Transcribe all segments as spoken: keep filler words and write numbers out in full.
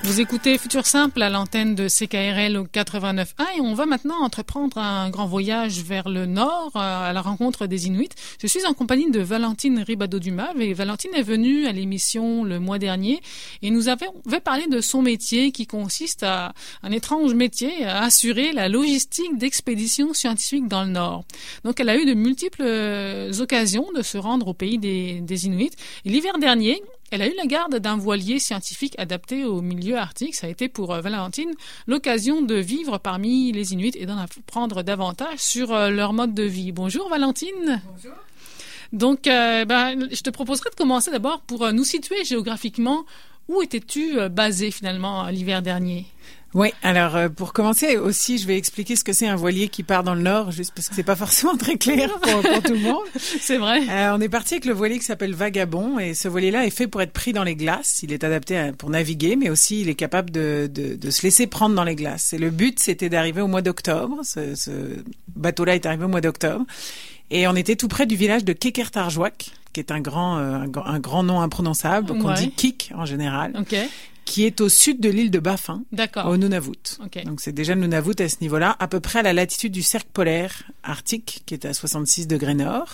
Vous écoutez Futur Simple à l'antenne de C K R L au quatre-vingt-neuf point un et on va maintenant entreprendre un grand voyage vers le nord à la rencontre des Inuits. Je suis en compagnie de Valentine Ribado-Dumas et Valentine est venue à l'émission le mois dernier et nous avait parlé de son métier qui consiste à un étrange métier à assurer la logistique d'expéditions scientifiques dans le nord. Donc elle a eu de multiples occasions de se rendre au pays des, des Inuits et l'hiver dernier, elle a eu la garde d'un voilier scientifique adapté au milieu arctique. Ça a été pour Valentine l'occasion de vivre parmi les Inuits et d'en apprendre davantage sur leur mode de vie. Bonjour Valentine. Bonjour. Donc, euh, ben, je te proposerais de commencer d'abord pour nous situer géographiquement. Où étais-tu basée finalement l'hiver dernier? Oui, alors euh, pour commencer aussi, je vais expliquer ce que c'est un voilier qui part dans le nord, juste parce que c'est pas forcément très clair pour, pour tout le monde. C'est vrai. Euh, on est parti avec le voilier qui s'appelle Vagabond et ce voilier-là est fait pour être pris dans les glaces. Il est adapté à, pour naviguer, mais aussi il est capable de, de, de se laisser prendre dans les glaces. Et le but, c'était d'arriver au mois d'octobre. Ce, ce bateau-là est arrivé au mois d'octobre. Et on était tout près du village de Kekertarjuaq, qui est un grand, euh, un, un grand nom imprononçable, qu'on ouais. dit Kik en général. Ok. Qui est au sud de l'île de Baffin, D'accord. au Nunavut. Okay. Donc c'est déjà le Nunavut à ce niveau-là, à peu près à la latitude du cercle polaire arctique, qui est à soixante-six degrés nord.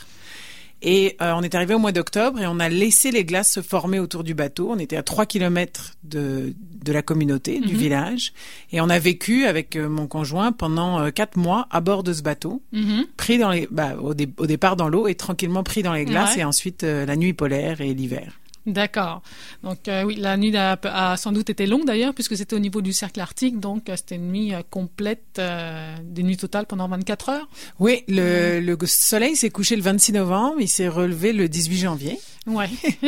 Et euh, on est arrivé au mois d'octobre et on a laissé les glaces se former autour du bateau. On était à trois kilomètres de, de la communauté, mm-hmm. du village. Et on a vécu avec euh, mon conjoint pendant euh, quatre mois à bord de ce bateau, mm-hmm. pris dans les, bah, au, dé, au départ dans l'eau et tranquillement pris dans les glaces, ouais. et ensuite euh, la nuit polaire et l'hiver. D'accord. Donc euh, oui, la nuit a, a sans doute été longue d'ailleurs puisque c'était au niveau du cercle arctique, donc euh, c'était une nuit euh, complète, euh, des nuits totales pendant vingt-quatre heures. Oui, le, mmh. le soleil s'est couché le vingt-six novembre, il s'est relevé le dix-huit janvier. Ouais.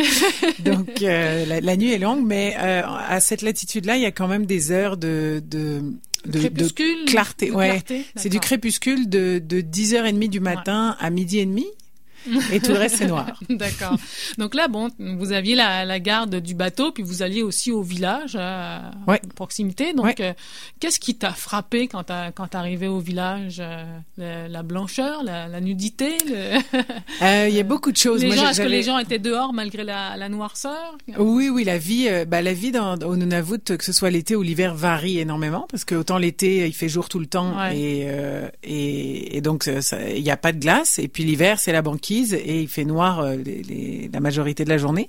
Donc euh, la, la nuit est longue, mais euh, à cette latitude-là, il y a quand même des heures de de de, crépuscule, de clarté. De ouais, clarté, c'est du crépuscule de de dix heures trente du matin, ouais. à midi et demi. Et tout le reste, c'est noir. D'accord. Donc là, bon, vous aviez la, la garde du bateau, puis vous alliez aussi au village, à ouais. proximité. Donc, ouais. euh, qu'est-ce qui t'a frappé quand t'as, quand t'es arrivé au village? Euh, la, la blancheur, la, la nudité? Le... Euh, il y a beaucoup de choses. Les Moi, gens, j'avais... est-ce que les gens étaient dehors malgré la, la noirceur? Oui, oui, la vie, euh, bah, la vie dans, au Nunavut, que ce soit l'été ou l'hiver, varie énormément, parce que autant l'été, il fait jour tout le temps, ouais. et, euh, et, et donc, il n'y a pas de glace, et puis l'hiver, c'est la banquise, et il fait noir Les, les, la majorité de la journée.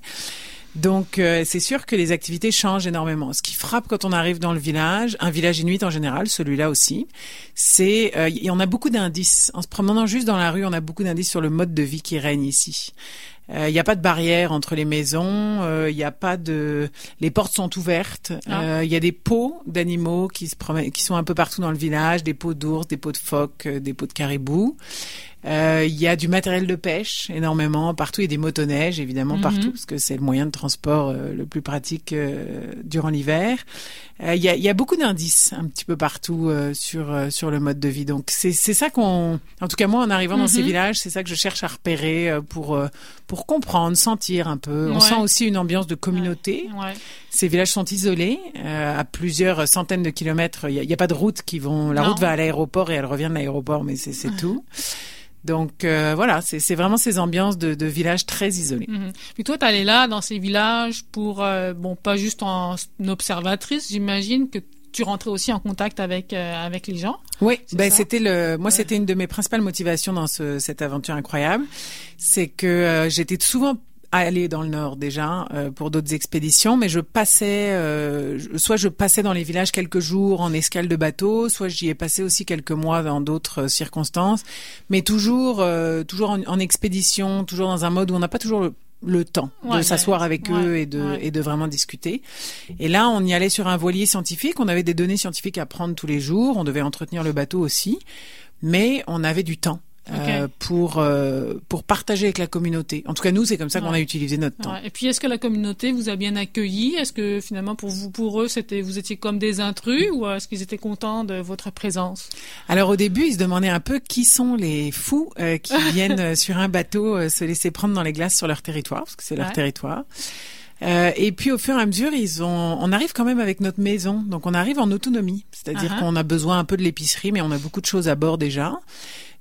Donc, euh, c'est sûr que les activités changent énormément. Ce qui frappe quand on arrive dans le village, un village inuit en général, celui-là aussi, c'est, euh, y, on a beaucoup d'indices. En se promenant juste dans la rue, on a beaucoup d'indices sur le mode de vie qui règne ici. Il euh, n'y a pas de barrière entre les maisons, il euh, n'y a pas de, les portes sont ouvertes. Il ah. euh, y a des pots d'animaux qui se promènent, qui sont un peu partout dans le village, des pots d'ours, des pots de phoques, euh, des pots de caribou. Il euh, y a du matériel de pêche énormément partout, il y a des motoneiges évidemment mm-hmm. partout parce que c'est le moyen de transport euh, le plus pratique euh, durant l'hiver. Il euh, y, a, y a beaucoup d'indices un petit peu partout euh, sur euh, sur le mode de vie. Donc c'est c'est ça qu'on, en tout cas moi en arrivant mm-hmm. dans ces villages, c'est ça que je cherche à repérer euh, pour euh, pour comprendre, sentir un peu. On ouais. sent aussi une ambiance de communauté. Ouais. Ouais. Ces villages sont isolés euh, à plusieurs centaines de kilomètres. Il y a, y a pas de route qui vont. La non. route va à l'aéroport et elle revient de l'aéroport, mais c'est c'est tout. Donc euh, voilà, c'est, c'est vraiment ces ambiances de, de villages très isolés. Mmh. Puis toi, t'allais là dans ces villages pour, euh, bon, pas juste en observatrice, j'imagine que tu rentrais aussi en contact avec euh, avec les gens. Oui, ben ça? c'était le, moi ouais. c'était une de mes principales motivations dans ce, cette aventure incroyable, c'est que euh, j'étais souvent aller dans le nord déjà euh, pour d'autres expéditions, mais je passais euh, soit je passais dans les villages quelques jours en escale de bateau, soit j'y ai passé aussi quelques mois dans d'autres circonstances, mais toujours euh, toujours en, en expédition, toujours dans un mode où on n'a pas toujours le le temps ouais, de s'asseoir ouais, avec ouais, eux et de ouais. et de vraiment discuter. Et là, on y allait sur un voilier scientifique, on avait des données scientifiques à prendre tous les jours, on devait entretenir le bateau aussi, mais on avait du temps. Okay. Euh, pour euh, pour partager avec la communauté. En tout cas, nous, c'est comme ça ouais. qu'on a utilisé notre temps. Ouais. Et puis, est-ce que la communauté vous a bien accueillis? Est-ce que finalement, pour vous, pour eux, c'était vous étiez comme des intrus ou est-ce qu'ils étaient contents de votre présence? Alors, au début, ils se demandaient un peu qui sont les fous euh, qui viennent sur un bateau euh, se laisser prendre dans les glaces sur leur territoire, parce que c'est leur ouais. territoire. Euh, et puis au fur et à mesure, ils ont, on arrive quand même avec notre maison, donc on arrive en autonomie, c'est-à-dire uh-huh. qu'on a besoin un peu de l'épicerie, mais on a beaucoup de choses à bord déjà.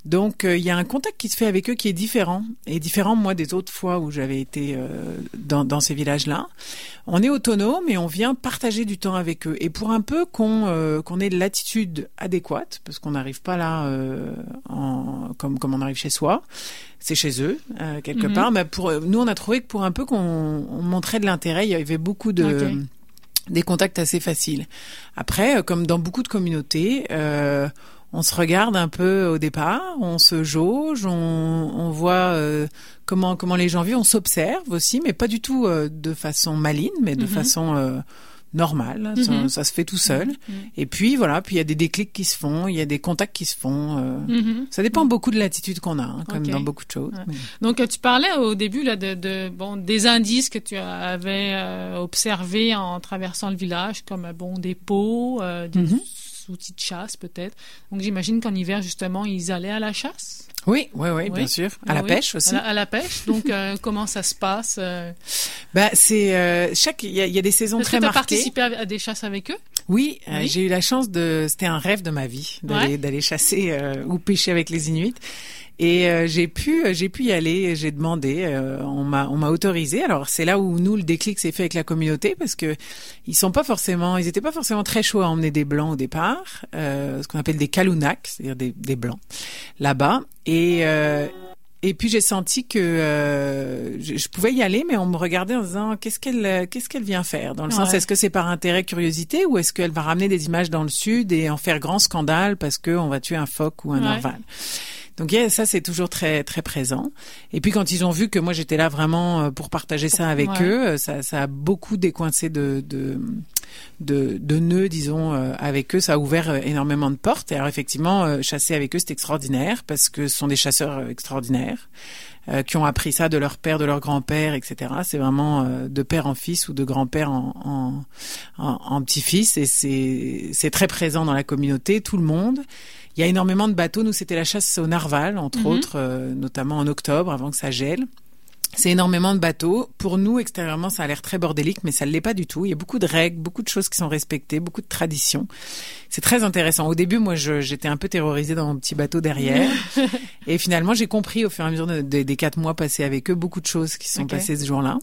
Donc, euh, il y a un contact qui se fait avec eux qui est différent, et différent, moi, des autres fois où j'avais été euh, dans, dans ces villages-là. On est autonome et on vient partager du temps avec eux. Et pour un peu qu'on euh, qu'on ait de l'attitude adéquate, parce qu'on n'arrive pas là euh, en, comme, comme on arrive chez soi, c'est chez eux, euh, quelque mm-hmm. part. Mais pour nous, on a trouvé que pour un peu qu'on on montrait de l'intérêt, il y avait beaucoup de... Okay. des contacts assez faciles. Après, comme dans beaucoup de communautés... Euh, on se regarde un peu au départ, on se jauge, on, on voit euh, comment comment les gens vivent, on s'observe aussi, mais pas du tout euh, de façon maligne, mais de mm-hmm. façon euh, normale. Mm-hmm. Ça, ça se fait tout seul. Mm-hmm. Et puis voilà, puis il y a des déclics qui se font, il y a des contacts qui se font. Euh, mm-hmm. Ça dépend mm-hmm. beaucoup de l'attitude qu'on a, hein, comme okay. dans beaucoup de choses. Ouais. Mais... Donc tu parlais au début là de, de bon des indices que tu avais euh, observés en traversant le village, comme bon des pots, euh, des mm-hmm. outils de chasse peut-être. Donc j'imagine qu'en hiver justement ils allaient à la chasse. Oui, oui, oui, oui. bien sûr. À ah, la oui. pêche aussi. À la, à la pêche. Donc euh, comment ça se passe euh... Bah c'est euh, chaque il y a, y a des saisons Est-ce très que t'as marquées. Participé à des chasses avec eux? Oui, oui. Euh, j'ai eu la chance de. C'était un rêve de ma vie d'aller ouais. d'aller chasser euh, ou pêcher avec les Inuits. Et euh, j'ai pu j'ai pu y aller, j'ai demandé, euh, on m'a on m'a autorisé. Alors c'est là où nous le déclic s'est fait avec la communauté parce que ils sont pas forcément ils étaient pas forcément très chauds à emmener des blancs au départ, euh, ce qu'on appelle des Kalunaks, c'est-à-dire des des blancs là-bas et euh, et puis j'ai senti que euh, je, je pouvais y aller, mais on me regardait en disant qu'est-ce qu'elle qu'est-ce qu'elle vient faire, dans le ouais. sens est-ce que c'est par intérêt, curiosité, ou est-ce qu'elle va ramener des images dans le sud et en faire grand scandale parce que on va tuer un phoque ou un ouais. narval. Donc yeah, ça c'est toujours très très présent. Et puis quand ils ont vu que moi j'étais là vraiment pour partager ça avec ouais. eux, ça ça a beaucoup décoincé de de de, de nœuds, disons, euh, avec eux. Ça a ouvert euh, énormément de portes. Et alors effectivement, euh, chasser avec eux c'est extraordinaire parce que ce sont des chasseurs euh, extraordinaires euh, qui ont appris ça de leur père, de leur grand-père, et cetera. C'est vraiment euh, de père en fils ou de grand-père en en, en, en petit-fils, et c'est c'est très présent dans la communauté, tout le monde. Il y a énormément de bateaux. Nous, c'était la chasse au narval, entre mm-hmm. autres, euh, notamment en octobre, avant que ça gèle. C'est énormément de bateaux. Pour nous, extérieurement, ça a l'air très bordélique, mais ça ne l'est pas du tout. Il y a beaucoup de règles, beaucoup de choses qui sont respectées, beaucoup de traditions. C'est très intéressant. Au début, moi, je, j'étais un peu terrorisée dans mon petit bateau derrière. Et finalement, j'ai compris, au fur et à mesure de, de, des quatre mois passés avec eux, beaucoup de choses qui se sont okay. passées ce jour-là.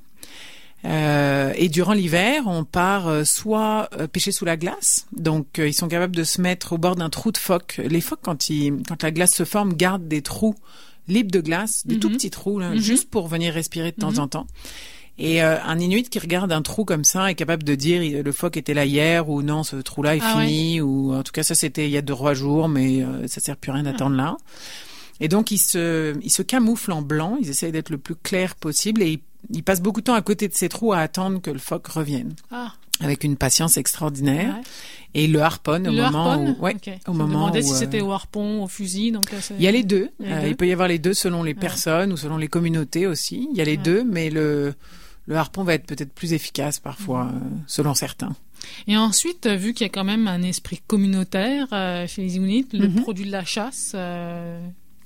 Euh, et durant l'hiver, on part euh, soit euh, pêcher sous la glace. Donc, euh, ils sont capables de se mettre au bord d'un trou de phoque. Les phoques, quand, ils, quand la glace se forme, gardent des trous libres de glace, des mm-hmm. tout petits trous, là, mm-hmm. juste pour venir respirer de temps mm-hmm. en temps. Et euh, un Inuit qui regarde un trou comme ça est capable de dire le phoque était là hier, ou non, ce trou-là est ah fini, ouais. ou en tout cas ça c'était il y a deux trois jours, mais euh, ça sert plus à rien d'attendre ah. là. Et donc ils se ils se camouflent en blanc, ils essayent d'être le plus clair possible, et ils, ils passent beaucoup de temps à côté de ces trous à attendre que le phoque revienne. Ah. Avec une patience extraordinaire. Ouais. Et il le harponne au le moment harponne où, ouais, okay. au Je moment me demandais où, si euh... c'était au harpon, au fusil, donc là, c'est... Il y a les deux. Il, y a euh, deux. il peut y avoir les deux selon les ouais. personnes ou selon les communautés aussi. Il y a les ouais. deux, mais le, le harpon va être peut-être plus efficace parfois, mmh. euh, selon certains. Et ensuite, vu qu'il y a quand même un esprit communautaire euh, chez les Inuits, le mmh. produit de la chasse... Euh...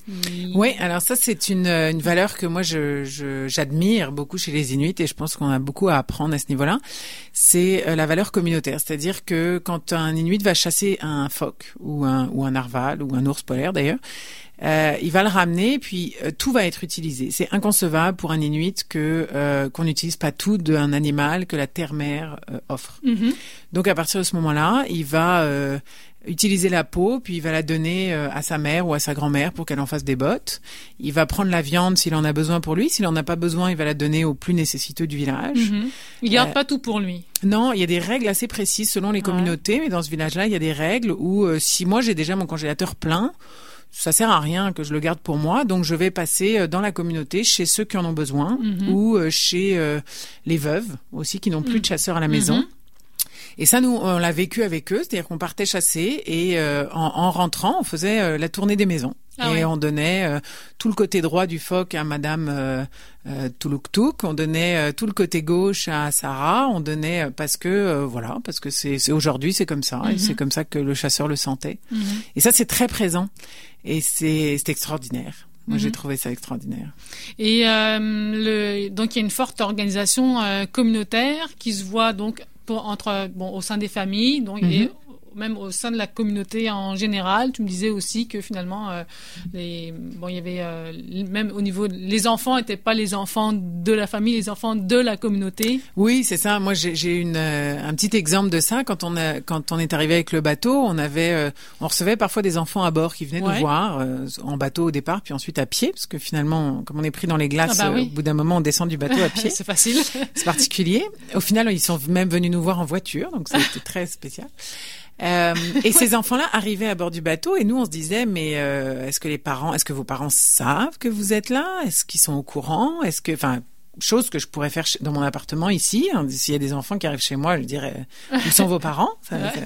Oui, alors ça c'est une une valeur que moi je, je j'admire beaucoup chez les Inuits, et je pense qu'on a beaucoup à apprendre à ce niveau-là. C'est la valeur communautaire, c'est-à-dire que quand un Inuit va chasser un phoque ou un ou un narval ou un ours polaire d'ailleurs, euh, il va le ramener, puis euh, tout va être utilisé. C'est inconcevable pour un Inuit que euh, qu'on n'utilise pas tout d'un animal que la terre-mère euh, offre. Mm-hmm. Donc à partir de ce moment-là, il va euh, utiliser la peau, puis il va la donner euh, à sa mère ou à sa grand-mère pour qu'elle en fasse des bottes. Il va prendre la viande s'il en a besoin pour lui. S'il en a pas besoin, il va la donner aux plus nécessiteux du village. Mm-hmm. Il garde euh, pas tout pour lui. Non, il y a des règles assez précises selon les communautés, ouais. mais dans ce village-là, il y a des règles où euh, si moi j'ai déjà mon congélateur plein, ça sert à rien que je le garde pour moi, donc je vais passer dans la communauté chez ceux qui en ont besoin, mm-hmm. ou euh, chez euh, les veuves aussi qui n'ont plus mm-hmm. de chasseurs à la maison. Mm-hmm. Et ça, nous, on l'a vécu avec eux, c'est-à-dire qu'on partait chasser et euh, en, en rentrant, on faisait euh, la tournée des maisons. Ah et ouais. on donnait euh, tout le côté droit du phoque à Madame euh, euh, Tuluktuk, on donnait euh, tout le côté gauche à Sarah, on donnait euh, parce que euh, voilà, parce que c'est, c'est aujourd'hui c'est comme ça, mm-hmm. et c'est comme ça que le chasseur le sentait. Mm-hmm. Et ça, c'est très présent et c'est, c'est extraordinaire. Moi, mm-hmm. j'ai trouvé ça extraordinaire. Et euh, le, donc il y a une forte organisation euh, communautaire qui se voit donc pour, entre bon au sein des familles, donc mm-hmm. et même au sein de la communauté en général. Tu me disais aussi que finalement, euh, les, bon, il y avait euh, même au niveau, les enfants n'étaient pas les enfants de la famille, les enfants de la communauté. Oui, c'est ça. Moi, j'ai, j'ai une, euh, un petit exemple de ça. Quand on a, quand on est arrivé avec le bateau, on avait, euh, on recevait parfois des enfants à bord qui venaient ouais. nous voir euh, en bateau au départ, puis ensuite à pied, parce que finalement, comme on est pris dans les glaces, ah bah oui. euh, au bout d'un moment, on descend du bateau à pied. C'est facile. C'est particulier. Au final, ils sont même venus nous voir en voiture, donc c'était très spécial. Euh, et ces enfants-là arrivaient à bord du bateau et nous on se disait mais euh, est-ce que les parents, est-ce que vos parents savent que vous êtes là? Est-ce qu'ils sont au courant? Est-ce que, enfin, chose que je pourrais faire dans mon appartement ici, hein, s'il y a des enfants qui arrivent chez moi, je dirais où sont vos parents? Ça, ouais. ça...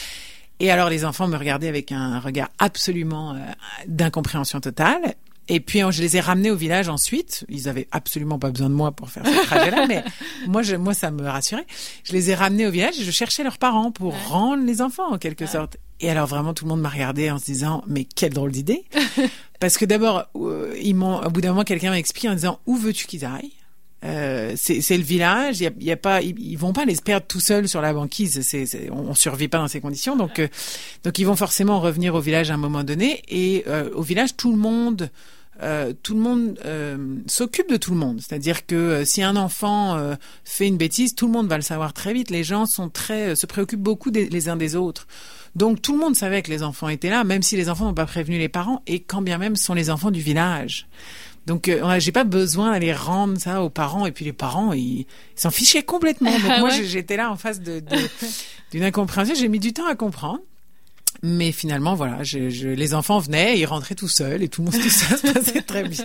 Et alors les enfants me regardaient avec un regard absolument euh, d'incompréhension totale. Et puis je les ai ramenés au village ensuite. Ils avaient absolument pas besoin de moi pour faire ce trajet-là, mais moi, je, moi, ça me rassurait. Je les ai ramenés au village et je cherchais leurs parents pour ouais. rendre les enfants en quelque ouais. sorte. Et alors vraiment, tout le monde m'a regardé en se disant, mais quelle drôle d'idée. Parce que d'abord, euh, ils m'ont, au bout d'un moment, quelqu'un m'a expliqué en disant, où veux-tu qu'ils aillent? Euh, c'est, c'est le village. Il y a, il y a pas, ils, ils vont pas les perdre tout seuls sur la banquise. C'est, c'est, on, on survit pas dans ces conditions. Donc, euh, donc ils vont forcément revenir au village à un moment donné. Et euh, au village, tout le monde. Euh, tout le monde euh, s'occupe de tout le monde. C'est-à-dire que euh, si un enfant euh, fait une bêtise, tout le monde va le savoir très vite. Les gens sont très, euh, se préoccupent beaucoup des, les uns des autres. Donc tout le monde savait que les enfants étaient là, même si les enfants n'ont pas prévenu les parents, et quand bien même ce sont les enfants du village. Donc euh, j'ai pas besoin d'aller rendre ça aux parents, et puis les parents ils, ils s'en fichaient complètement. Donc moi ouais. j'étais là en face de, de, d'une incompréhension. J'ai mis du temps à comprendre. Mais finalement, voilà, je, je, les enfants venaient, ils rentraient tout seuls et tout le monde, tout ça se passait très bien.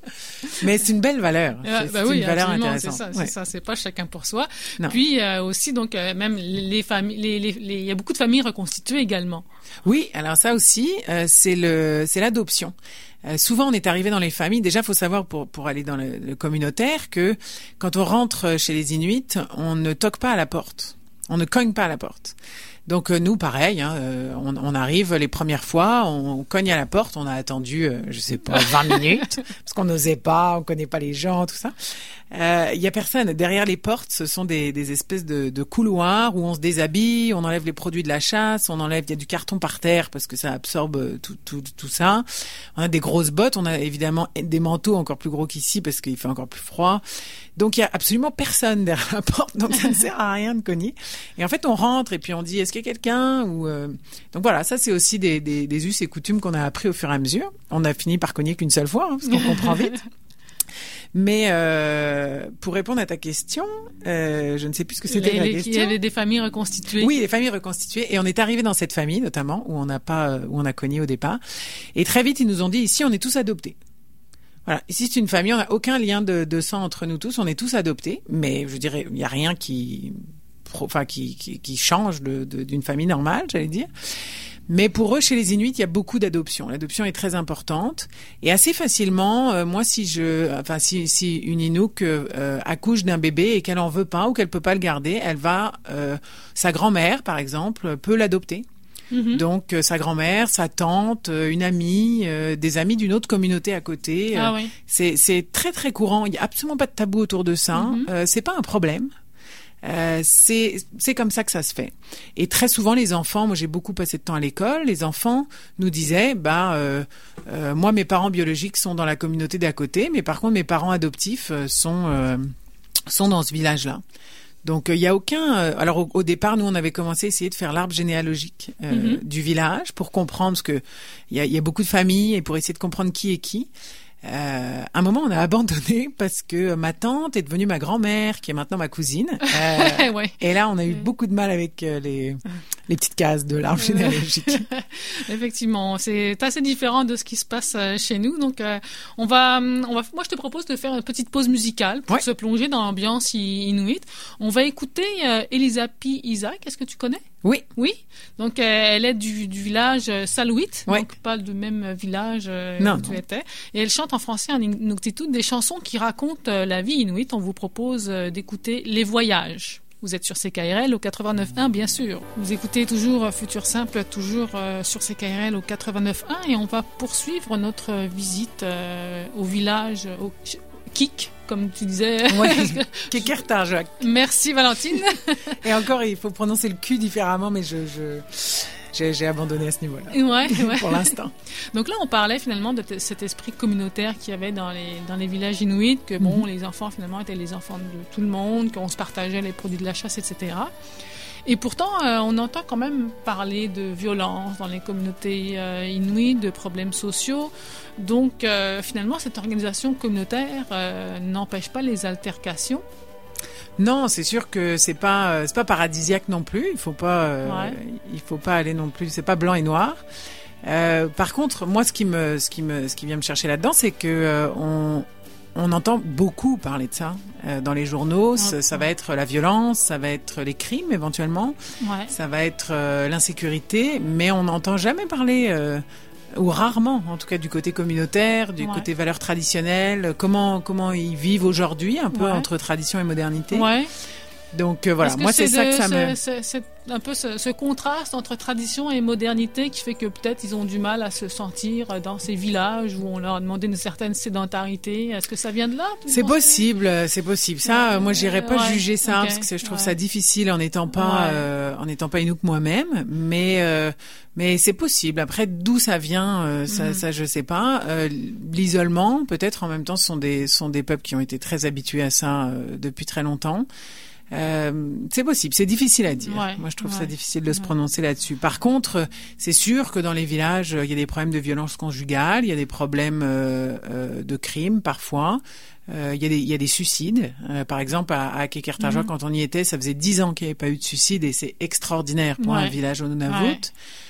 Mais c'est une belle valeur. Ah, c'est bah c'est oui, une valeur intéressante. C'est ça, ouais. c'est ça, c'est pas chacun pour soi. Non. Puis euh, aussi, donc euh, même les familles, les, les, les, il y a beaucoup de familles reconstituées également. Oui, alors ça aussi, euh, c'est le, c'est l'adoption. Euh, souvent, on est arrivé dans les familles. Déjà, faut savoir pour pour aller dans le, le communautaire que quand on rentre chez les Inuits, on ne toque pas à la porte, on ne cogne pas à la porte. Donc euh, nous, pareil, hein, euh, on, on arrive les premières fois, on, on cogne à la porte, on a attendu, euh, je sais pas, vingt minutes, parce qu'on n'osait pas, on connaît pas les gens, tout ça. Il euh, y a personne. Derrière les portes, ce sont des, des espèces de, de couloirs où on se déshabille, on enlève les produits de la chasse, on enlève, il y a du carton par terre parce que ça absorbe tout, tout, tout ça. On a des grosses bottes, on a évidemment des manteaux encore plus gros qu'ici parce qu'il fait encore plus froid. Donc il y a absolument personne derrière la porte, donc ça ne sert à rien de cogner. Et en fait, on rentre et puis on dit, est-ce qu'il y a quelqu'un ou euh... Donc voilà, ça c'est aussi des, des, des us et coutumes qu'on a appris au fur et à mesure. On a fini par cogner qu'une seule fois, hein, parce qu'on comprend vite. Mais euh, pour répondre à ta question, euh, je ne sais plus ce que c'était les, la les, question. Il y avait des familles reconstituées. Oui, les familles reconstituées. Et on est arrivé dans cette famille, notamment, où on n'a pas, où on a cogné au départ. Et très vite, ils nous ont dit, ici, on est tous adoptés. Voilà. Ici, c'est une famille, on n'a aucun lien de, de sang entre nous tous. On est tous adoptés. Mais je dirais, il n'y a rien qui, enfin, qui, qui, qui change de, de, d'une famille normale, j'allais dire. Mais pour eux, chez les Inuits, il y a beaucoup d'adoptions. L'adoption est très importante et assez facilement. Euh, moi, si je, enfin, si, si une Inuk euh, accouche d'un bébé et qu'elle en veut pas ou qu'elle peut pas le garder, elle va, euh, sa grand-mère, par exemple, peut l'adopter. Mm-hmm. Donc euh, sa grand-mère, sa tante, euh, une amie, euh, des amis d'une autre communauté à côté. Ah euh, oui. C'est c'est très très courant. Il y a absolument pas de tabou autour de ça. Mm-hmm. Euh, c'est pas un problème. Euh, c'est c'est comme ça que ça se fait. Et très souvent les enfants, moi j'ai beaucoup passé de temps à l'école, les enfants nous disaient bah euh, euh, moi mes parents biologiques sont dans la communauté d'à côté, mais par contre mes parents adoptifs euh, sont euh, sont dans ce village-là. Donc il euh, y a aucun euh, alors au, au départ nous on avait commencé à essayer de faire l'arbre généalogique euh, mm-hmm. du village pour comprendre parce que il y a il y a beaucoup de familles et pour essayer de comprendre qui est qui. Euh, à un moment, on a abandonné parce que ma tante est devenue ma grand-mère, qui est maintenant ma cousine. Euh, ouais. Et là, on a eu beaucoup de mal avec euh, les les petites cases de l'arbre généalogique. Effectivement, c'est assez différent de ce qui se passe chez nous. Donc, euh, on va, on va. Moi, je te propose de faire une petite pause musicale pour ouais. se plonger dans l'ambiance inuit. On va écouter euh, Elisapi Isaac. Est-ce que tu connais? Oui. Oui. Donc, euh, elle est du, du village Salouit, ouais. donc pas du même village euh, non, où tu non. étais. Et elle chante en français, en inuktitut, des chansons qui racontent euh, la vie inuit. On vous propose euh, d'écouter Les Voyages. Vous êtes sur C K R L au quatre-vingt-neuf point un, bien sûr. Vous écoutez toujours euh, Futur Simple, toujours euh, sur C K R L au quatre-vingt-neuf point un, et on va poursuivre notre visite euh, au village, au Kik, comme tu disais. Ouais, Kekertarjok. Merci Valentine. Et encore, il faut prononcer le Q différemment, mais je, je j'ai, j'ai abandonné à ce niveau-là. Ouais, ouais. Pour l'instant. Donc là, on parlait finalement de t- cet esprit communautaire qu'il y avait dans les dans les villages inuits, que bon, mm-hmm. les enfants finalement étaient les enfants de tout le monde, qu'on se partageait les produits de la chasse, et cetera. Et pourtant, euh, on entend quand même parler de violence dans les communautés euh, inuites, de problèmes sociaux. Donc, euh, finalement, cette organisation communautaire euh, n'empêche pas les altercations. Non, c'est sûr que c'est pas euh, c'est pas paradisiaque non plus. Il faut pas euh, ouais. il faut pas aller non plus. C'est pas blanc et noir. Euh, par contre, moi, ce qui me ce qui me ce qui vient me chercher là-dedans, c'est que euh, on On entend beaucoup parler de ça euh, dans les journaux. Okay. Ça va être la violence, ça va être les crimes éventuellement, ouais. ça va être euh, l'insécurité, mais on n'entend jamais parler, euh, ou rarement, en tout cas du côté communautaire, du ouais. côté valeurs traditionnelles, comment comment ils vivent aujourd'hui, un peu ouais. entre tradition et modernité. Ouais. Donc euh, voilà, moi c'est, c'est ça de, que ça c'est, me... C'est, c'est un peu ce, ce contraste entre tradition et modernité qui fait que peut-être ils ont du mal à se sentir dans ces villages où on leur a demandé une certaine sédentarité. Est-ce que ça vient de là? C'est possible, c'est possible. Ça, euh, moi j'irais pas ouais, juger ça, okay, parce que je trouve ouais. ça difficile en n'étant pas, ouais. euh, en n'étant pas Inuk moi-même, mais... Euh, Mais c'est possible. Après, d'où ça vient, euh, ça, mm-hmm. ça, je sais pas. Euh, l'isolement, peut-être en même temps, ce sont des, sont des peuples qui ont été très habitués à ça euh, depuis très longtemps. Euh, c'est possible, c'est difficile à dire. Ouais, Moi, je trouve ouais, ça difficile de ouais. se prononcer là-dessus. Par contre, c'est sûr que dans les villages, il y a des problèmes de violence conjugale, il y a des problèmes euh, euh, de crimes parfois. Euh, il y a des, il y a des suicides. Euh, par exemple, à, à Kekertarjok, mm-hmm. quand on y était, ça faisait dix ans qu'il n'y avait pas eu de suicide et c'est extraordinaire pour ouais. un village au Nunavut. Ouais.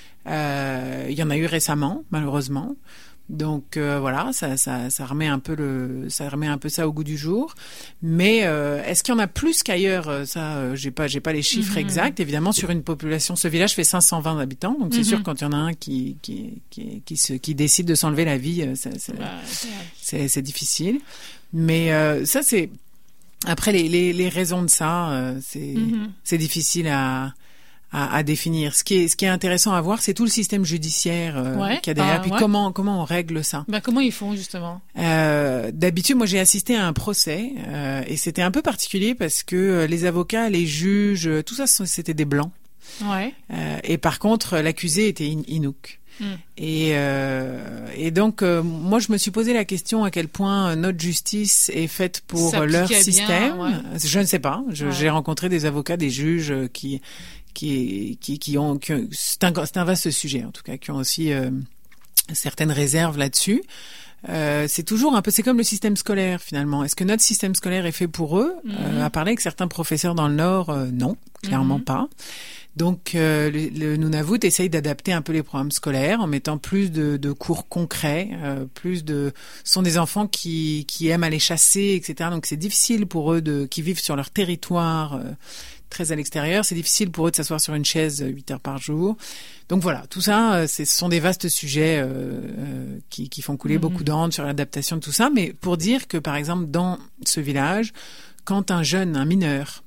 Euh, il y en a eu récemment, malheureusement. Donc euh, voilà, ça, ça, ça remet un peu le, ça remet un peu ça au goût du jour. Mais euh, est-ce qu'il y en a plus qu'ailleurs? Ça, euh, j'ai pas, j'ai pas les chiffres mm-hmm. exacts. Évidemment, sur une population, ce village fait cinq cent vingt habitants, donc mm-hmm. c'est sûr quand il y en a un qui, qui, qui, qui, se, qui décide de s'enlever la vie, c'est, c'est, bah, c'est, c'est, c'est difficile. Mais euh, ça, c'est après les, les, les raisons de ça, euh, c'est, mm-hmm. c'est difficile à À, à définir. Ce qui est, ce qui est intéressant à voir, c'est tout le système judiciaire euh, ouais, qu'il y a derrière. Ah, puis ouais. comment, comment on règle ça. Ben, comment ils font, justement? Euh, d'habitude, moi, j'ai assisté à un procès euh, et c'était un peu particulier parce que les avocats, les juges, tout ça, c'était des blancs. Ouais. Euh, et par contre, l'accusé était in- Inuk. Mm. Et, euh, et donc, euh, moi, je me suis posé la question à quel point notre justice est faite pour leur système. Bien, ouais. Je ne sais pas. Je, ouais. J'ai rencontré des avocats, des juges qui... qui qui qui ont, qui ont c'est un c'est un vaste sujet en tout cas, qui ont aussi euh, certaines réserves là-dessus. Euh, c'est toujours un peu, c'est comme le système scolaire finalement. Est-ce que notre système scolaire est fait pour eux? Mm-hmm. euh, À parler avec certains professeurs dans le Nord, euh, non, clairement mm-hmm. pas. Donc euh, le, le Nunavut essaye d'adapter un peu les programmes scolaires en mettant plus de, de cours concrets, euh, plus de, ce sont des enfants qui qui aiment aller chasser, et cetera. Donc c'est difficile pour eux de, qui vivent sur leur territoire. Euh, très à l'extérieur, c'est difficile pour eux de s'asseoir sur une chaise huit heures par jour. Donc voilà, tout ça, ce sont des vastes sujets euh, euh, qui, qui font couler mmh. beaucoup d'encre sur l'adaptation de tout ça. Mais pour dire que, par exemple, dans ce village, quand un jeune, un mineur,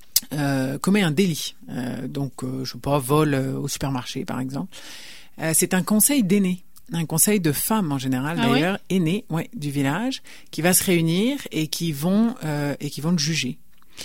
euh, commet un délit, euh, donc, euh, je sais pas, vol euh, au supermarché, par exemple, euh, c'est un conseil d'aînés. Un conseil de femmes en général, ah d'ailleurs, ouais aînés, ouais, du village, qui va se réunir et qui vont euh, et qui vont le juger.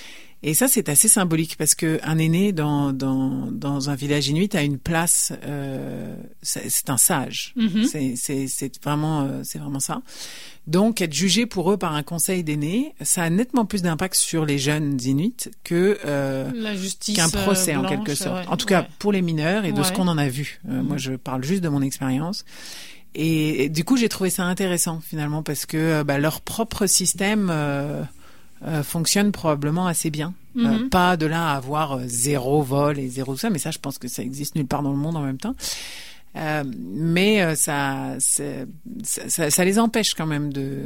Et ça, c'est assez symbolique parce que un aîné dans dans dans un village inuit a une place. Euh, c'est, c'est un sage. Mm-hmm. C'est c'est c'est vraiment euh, c'est vraiment ça. Donc, être jugé pour eux par un conseil d'aînés, ça a nettement plus d'impact sur les jeunes inuits que euh, la justice qu'un procès blanche, en quelque sorte. Ouais, en tout ouais. cas, pour les mineurs et de ouais. ce qu'on en a vu. Euh, mm-hmm. Moi, je parle juste de mon expérience. Et, et du coup, j'ai trouvé ça intéressant finalement parce que bah, leur propre système. Euh, Euh, fonctionne probablement assez bien. Mm-hmm. Euh, pas de là à avoir euh, zéro vol et zéro ça, mais ça, je pense que ça existe nulle part dans le monde en même temps. Euh, mais euh, ça, ça, ça, ça les empêche quand même de,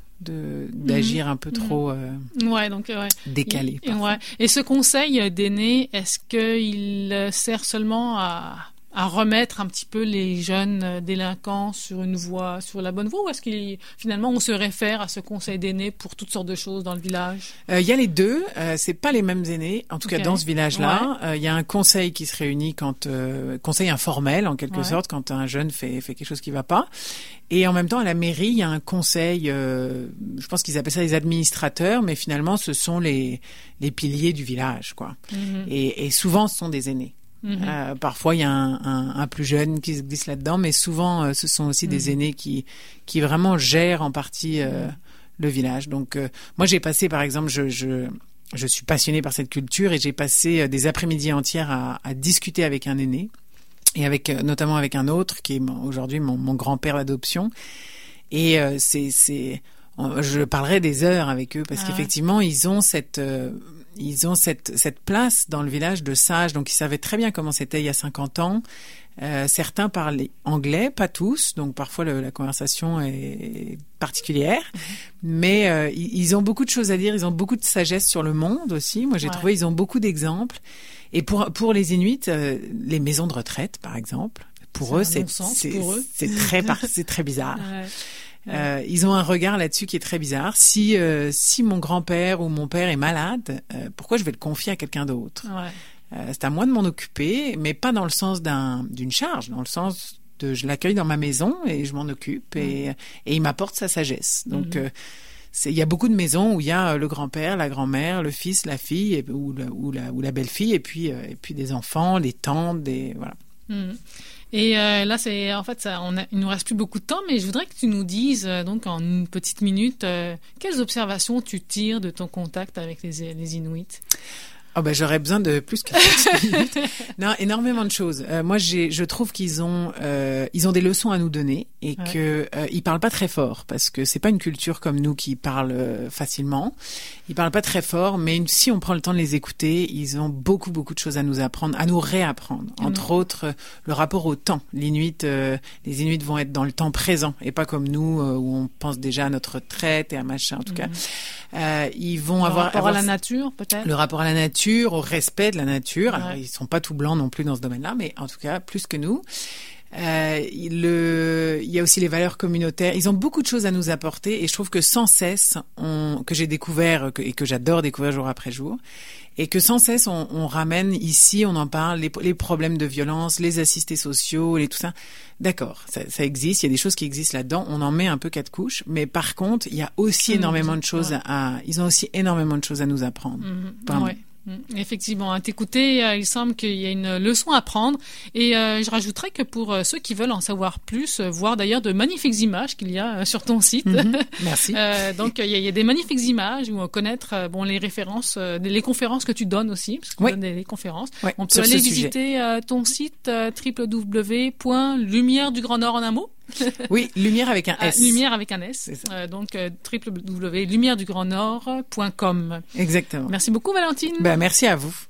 de d'agir mm-hmm. un peu trop euh, ouais, donc, ouais. décalé. Et, ouais. Et ce conseil d'aîné, est-ce qu'il sert seulement à à remettre un petit peu les jeunes délinquants sur une voie, sur la bonne voie, ou est-ce qu'il finalement on se réfère à ce conseil d'aînés pour toutes sortes de choses dans le village? Il euh, y a les deux. Euh, c'est pas les mêmes aînés, en tout okay. cas dans ce village-là. Il ouais. euh, y a un conseil qui se réunit quand euh, conseil informel en quelque ouais. sorte quand un jeune fait fait quelque chose qui va pas. Et en même temps, à la mairie, il y a un conseil, euh, je pense qu'ils appellent ça les administrateurs, mais finalement, ce sont les les piliers du village, quoi. Mm-hmm. Et, et souvent, ce sont des aînés. Mm-hmm. Euh, parfois, il y a un, un, un plus jeune qui se glisse là-dedans, mais souvent, euh, ce sont aussi mm-hmm. des aînés qui qui vraiment gèrent en partie euh, mm-hmm. le village. Donc, euh, moi, j'ai passé, par exemple, je je je suis passionnée par cette culture et j'ai passé des après-midi entières à, à discuter avec un aîné. Et avec notamment avec un autre qui est aujourd'hui mon, mon grand-père d'adoption. Et euh, c'est c'est je parlerai des heures avec eux parce ah qu'effectivement ouais. ils ont cette euh, ils ont cette cette place dans le village de sages. Donc ils savaient très bien comment c'était il y a cinquante ans. Euh, certains parlent anglais, pas tous, donc parfois le, la conversation est particulière, mmh. mais euh, ils, ils ont beaucoup de choses à dire, ils ont beaucoup de sagesse sur le monde aussi. Moi j'ai ouais. trouvé ils ont beaucoup d'exemples. Et pour pour les Inuits, euh, les maisons de retraite, par exemple, pour eux, c'est c'est, pour eux. c'est très c'est très bizarre. Ouais. Ouais. Euh, ils ont un regard là-dessus qui est très bizarre. Si euh, si mon grand-père ou mon père est malade, euh, pourquoi je vais le confier à quelqu'un d'autre? Ouais. Euh, c'est à moi de m'en occuper, mais pas dans le sens d'un d'une charge, dans le sens de je l'accueille dans ma maison et je m'en occupe et mmh. et il m'apporte sa sagesse. Donc mmh. euh, c'est, il y a beaucoup de maisons où il y a le grand-père, la grand-mère, le fils, la fille, et, ou, la, ou, la, ou la belle-fille, et puis, euh, et puis des enfants, des tantes, des voilà. Mmh. Et euh, là, c'est en fait, ça, on a, il nous reste plus beaucoup de temps, mais je voudrais que tu nous dises, euh, donc en une petite minute, euh, quelles observations tu tires de ton contact avec les, les Inuits? Oh ben j'aurais besoin de plus que trente minutes. Non, énormément de choses. Euh, moi, j'ai, je trouve qu'ils ont, euh, ils ont des leçons à nous donner et ouais. que euh, ils parlent pas très fort parce que c'est pas une culture comme nous qui parle euh, facilement. Ils parlent pas très fort, mais si on prend le temps de les écouter, ils ont beaucoup beaucoup de choses à nous apprendre, à nous réapprendre. Mmh. Entre autres, euh, le rapport au temps. L'Inuit, euh, les Inuits vont être dans le temps présent et pas comme nous euh, où on pense déjà à notre retraite et à machin. En tout mmh. cas, euh, ils vont le avoir rapport avoir à la nature peut-être. Le rapport à la nature, au respect de la nature. Ouais. Alors, ils sont pas tout blancs non plus dans ce domaine-là, mais en tout cas plus que nous. Euh, le, il y a aussi les valeurs communautaires. Ils ont beaucoup de choses à nous apporter, et je trouve que sans cesse, on, que j'ai découvert que, et que j'adore découvrir jour après jour, et que sans cesse on, on ramène ici, on en parle, les, les problèmes de violence, les assistés sociaux, les tout ça. D'accord, ça, ça existe. Il y a des choses qui existent là-dedans. On en met un peu quatre couches, mais par contre, il y a aussi mmh, énormément de choses ouais. à. Ils ont aussi énormément de choses à nous apprendre. Mmh, ouais. Effectivement, à t'écouter, euh, il semble qu'il y a une leçon à prendre. Et euh, je rajouterais que pour euh, ceux qui veulent en savoir plus, euh, voir d'ailleurs de magnifiques images qu'il y a euh, sur ton site. Mm-hmm. Merci. euh, donc il y, y a des magnifiques images où on connaître euh, bon les références, euh, les conférences que tu donnes aussi, parce qu'on oui. donne des, des conférences. Oui, on peut aller visiter euh, ton site euh, w w w point lumière du grand nord en un mot. Oui, lumière avec un S. Euh, lumière avec un S. Euh, donc euh, w w w point lumière du grand nord point com. Exactement. Merci beaucoup Valentine. Ben merci à vous.